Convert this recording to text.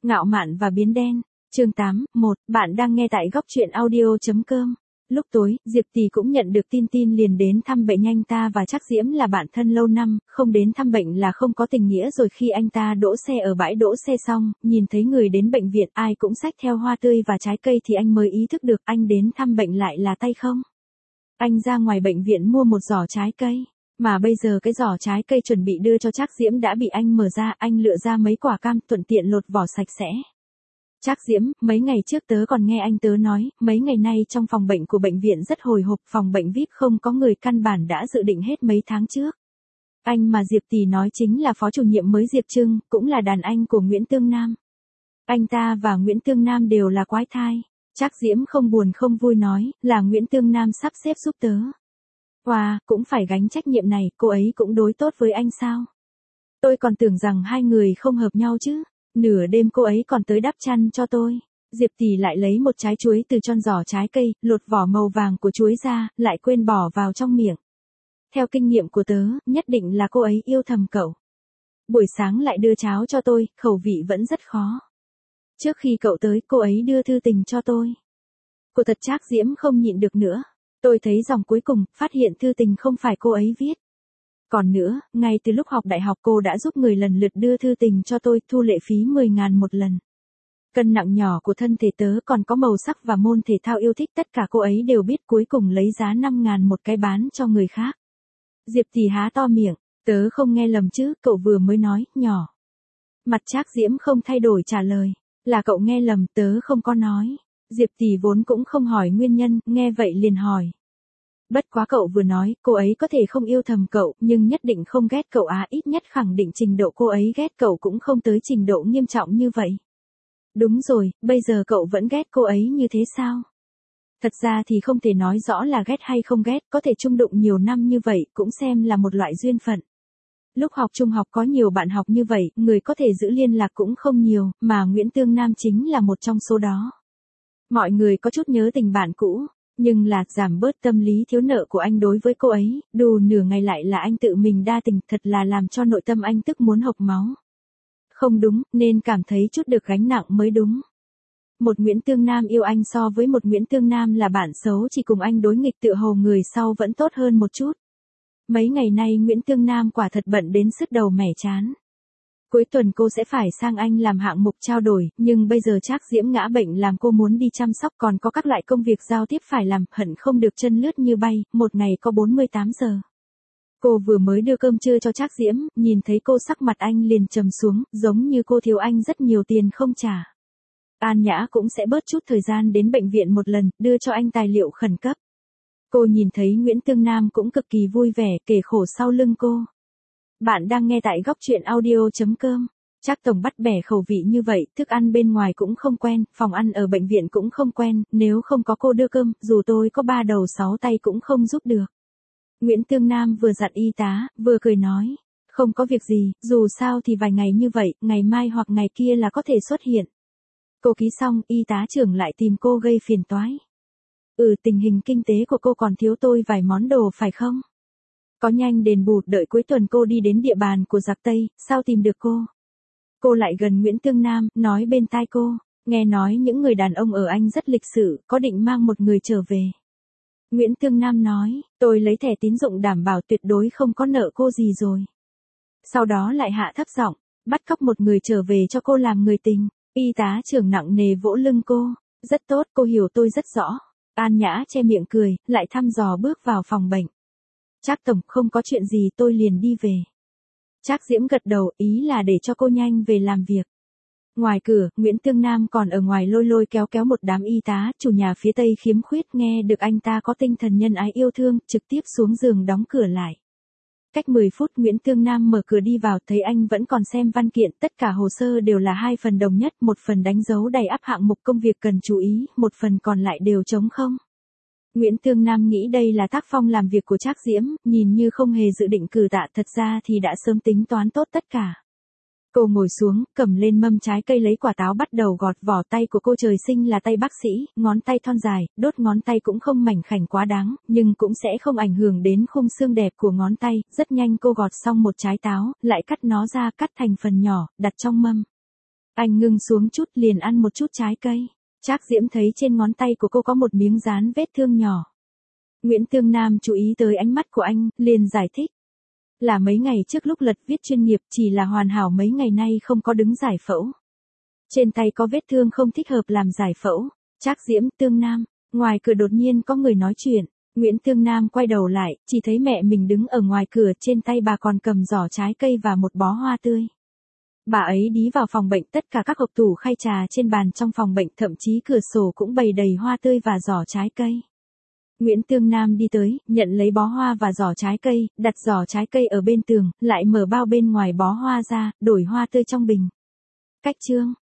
Ngạo mạn và biến đen. Chương 8, 1, bạn đang nghe tại góc truyện audio.com. Lúc tối, Diệp Tỷ cũng nhận được tin liền đến thăm bệnh anh ta và Trác Diễm là bạn thân lâu năm, không đến thăm bệnh là không có tình nghĩa rồi. Khi anh ta đỗ xe ở bãi đỗ xe xong, nhìn thấy người đến bệnh viện ai cũng xách theo hoa tươi và trái cây thì anh mới ý thức được anh đến thăm bệnh lại là tay không. Anh ra ngoài bệnh viện mua một giỏ trái cây. Mà bây giờ cái giỏ trái cây chuẩn bị đưa cho Trác Diễm đã bị anh mở ra, anh lựa ra mấy quả cam thuận tiện lột vỏ sạch sẽ. Trác Diễm, mấy ngày trước tớ còn nghe anh tớ nói, mấy ngày nay trong phòng bệnh của bệnh viện rất hồi hộp, phòng bệnh VIP không có người, căn bản đã dự định hết mấy tháng trước. Anh mà Diệp Tỷ nói chính là phó chủ nhiệm mới Diệp Trưng, cũng là đàn anh của Nguyễn Tương Nam. Anh ta và Nguyễn Tương Nam đều là quái thai. Trác Diễm không buồn không vui nói, là Nguyễn Tương Nam sắp xếp giúp tớ. Wow, cũng phải gánh trách nhiệm này, cô ấy cũng đối tốt với anh sao? Tôi còn tưởng rằng hai người không hợp nhau chứ. Nửa đêm cô ấy còn tới đắp chăn cho tôi. Diệp Tỷ lại lấy một trái chuối từ trong giỏ trái cây, lột vỏ màu vàng của chuối ra, lại quên bỏ vào trong miệng. Theo kinh nghiệm của tớ, nhất định là cô ấy yêu thầm cậu. Buổi sáng lại đưa cháo cho tôi, khẩu vị vẫn rất khó. Trước khi cậu tới, cô ấy đưa thư tình cho tôi. Cô thật. Trác Diễm không nhịn được nữa. Tôi thấy dòng cuối cùng, phát hiện thư tình không phải cô ấy viết. Còn nữa, ngay từ lúc học đại học cô đã giúp người lần lượt đưa thư tình cho tôi, thu lệ phí 10.000 một lần. Cân nặng nhỏ của thân thể tớ còn có màu sắc và môn thể thao yêu thích tất cả cô ấy đều biết, cuối cùng lấy giá 5.000 một cái bán cho người khác. Diệp Tỷ há to miệng, tớ không nghe lầm chứ, cậu vừa mới nói, nhỏ. Mặt Trác Diễm không thay đổi trả lời, là cậu nghe lầm, tớ không có nói. Diệp Tỷ vốn cũng không hỏi nguyên nhân, nghe vậy liền hỏi. Bất quá cậu vừa nói, cô ấy có thể không yêu thầm cậu, nhưng nhất định không ghét cậu à, ít nhất khẳng định trình độ cô ấy ghét cậu cũng không tới trình độ nghiêm trọng như vậy. Đúng rồi, bây giờ cậu vẫn ghét cô ấy như thế sao? Thật ra thì không thể nói rõ là ghét hay không ghét, có thể chung đụng nhiều năm như vậy cũng xem là một loại duyên phận. Lúc học trung học có nhiều bạn học như vậy, người có thể giữ liên lạc cũng không nhiều, mà Nguyễn Tương Nam chính là một trong số đó. Mọi người có chút nhớ tình bạn cũ. Nhưng là giảm bớt tâm lý thiếu nợ của anh đối với cô ấy, đù nửa ngày lại là anh tự mình đa tình, thật là làm cho nội tâm anh tức muốn hộc máu. Không đúng, nên cảm thấy chút được gánh nặng mới đúng. Một Nguyễn Tương Nam yêu anh so với một Nguyễn Tương Nam là bạn xấu chỉ cùng anh đối nghịch, tựa hồ người sau vẫn tốt hơn một chút. Mấy ngày nay Nguyễn Tương Nam quả thật bận đến sứt đầu mẻ chán. Cuối tuần cô sẽ phải sang Anh làm hạng mục trao đổi, nhưng bây giờ Trác Diễm ngã bệnh làm cô muốn đi chăm sóc, còn có các loại công việc giao tiếp phải làm, hận không được chân lướt như bay, một ngày có 48 giờ. Cô vừa mới đưa cơm trưa cho Trác Diễm, nhìn thấy cô sắc mặt anh liền trầm xuống, giống như cô thiếu anh rất nhiều tiền không trả. An Nhã cũng sẽ bớt chút thời gian đến bệnh viện một lần, đưa cho anh tài liệu khẩn cấp. Cô nhìn thấy Nguyễn Tương Nam cũng cực kỳ vui vẻ, kể khổ sau lưng cô. Bạn đang nghe tại góc truyện audio.com. Trác tổng bắt bẻ khẩu vị như vậy, thức ăn bên ngoài cũng không quen, phòng ăn ở bệnh viện cũng không quen, nếu không có cô đưa cơm, dù tôi có 3 đầu 6 tay cũng không giúp được. Nguyễn Tương Nam vừa dặn y tá, vừa cười nói, không có việc gì, dù sao thì vài ngày như vậy, ngày mai hoặc ngày kia là có thể xuất hiện. Cô ký xong, y tá trưởng lại tìm cô gây phiền toái. Tình hình kinh tế của cô còn thiếu tôi vài món đồ phải không? Có nhanh đền bù, đợi cuối tuần cô đi đến địa bàn của giặc Tây, sao tìm được cô? Cô lại gần Nguyễn Tương Nam, nói bên tai cô, nghe nói những người đàn ông ở Anh rất lịch sự, có định mang một người trở về. Nguyễn Tương Nam nói, tôi lấy thẻ tín dụng đảm bảo tuyệt đối không có nợ cô gì rồi. Sau đó lại hạ thấp giọng, bắt cóc một người trở về cho cô làm người tình. Y tá trưởng nặng nề vỗ lưng cô, rất tốt, cô hiểu tôi rất rõ. An Nhã che miệng cười, lại thăm dò bước vào phòng bệnh. Trác tổng, không có chuyện gì, tôi liền đi về. Trác Diễm gật đầu, ý là để cho cô nhanh về làm việc. Ngoài cửa, Nguyễn Tương Nam còn ở ngoài lôi kéo một đám y tá, chủ nhà phía Tây khiếm khuyết nghe được anh ta có tinh thần nhân ái yêu thương, trực tiếp xuống giường đóng cửa lại. Cách 10 phút Nguyễn Tương Nam mở cửa đi vào, thấy anh vẫn còn xem văn kiện, tất cả hồ sơ đều là 2 phần đồng nhất, một phần đánh dấu đầy ắp hạng mục công việc cần chú ý, một phần còn lại đều trống không. Nguyễn Tương Nam nghĩ đây là tác phong làm việc của Trác Diễm, nhìn như không hề dự định cử tạ, thật ra thì đã sớm tính toán tốt tất cả. Cô ngồi xuống, cầm lên mâm trái cây lấy quả táo bắt đầu gọt vỏ, tay của cô trời sinh là tay bác sĩ, ngón tay thon dài, đốt ngón tay cũng không mảnh khảnh quá đáng, nhưng cũng sẽ không ảnh hưởng đến khung xương đẹp của ngón tay. Rất nhanh cô gọt xong một trái táo, lại cắt nó ra, cắt thành phần nhỏ, đặt trong mâm. Anh ngưng xuống chút liền ăn một chút trái cây. Trác Diễm thấy trên ngón tay của cô có một miếng dán vết thương nhỏ. Nguyễn Tương Nam chú ý tới ánh mắt của anh, liền giải thích. Là mấy ngày trước lúc lật viết chuyên nghiệp, chỉ là hoàn hảo mấy ngày nay không có đứng giải phẫu. Trên tay có vết thương không thích hợp làm giải phẫu. Trác Diễm, Tương Nam, ngoài cửa đột nhiên có người nói chuyện. Nguyễn Tương Nam quay đầu lại, chỉ thấy mẹ mình đứng ở ngoài cửa, trên tay bà còn cầm giỏ trái cây và một bó hoa tươi. Bà ấy đi vào phòng bệnh, tất cả các hộp tủ khay trà trên bàn trong phòng bệnh, thậm chí cửa sổ cũng bày đầy hoa tươi và giỏ trái cây. Nguyễn Tương Nam đi tới, nhận lấy bó hoa và giỏ trái cây, đặt giỏ trái cây ở bên tường, lại mở bao bên ngoài bó hoa ra, đổi hoa tươi trong bình. Cách chương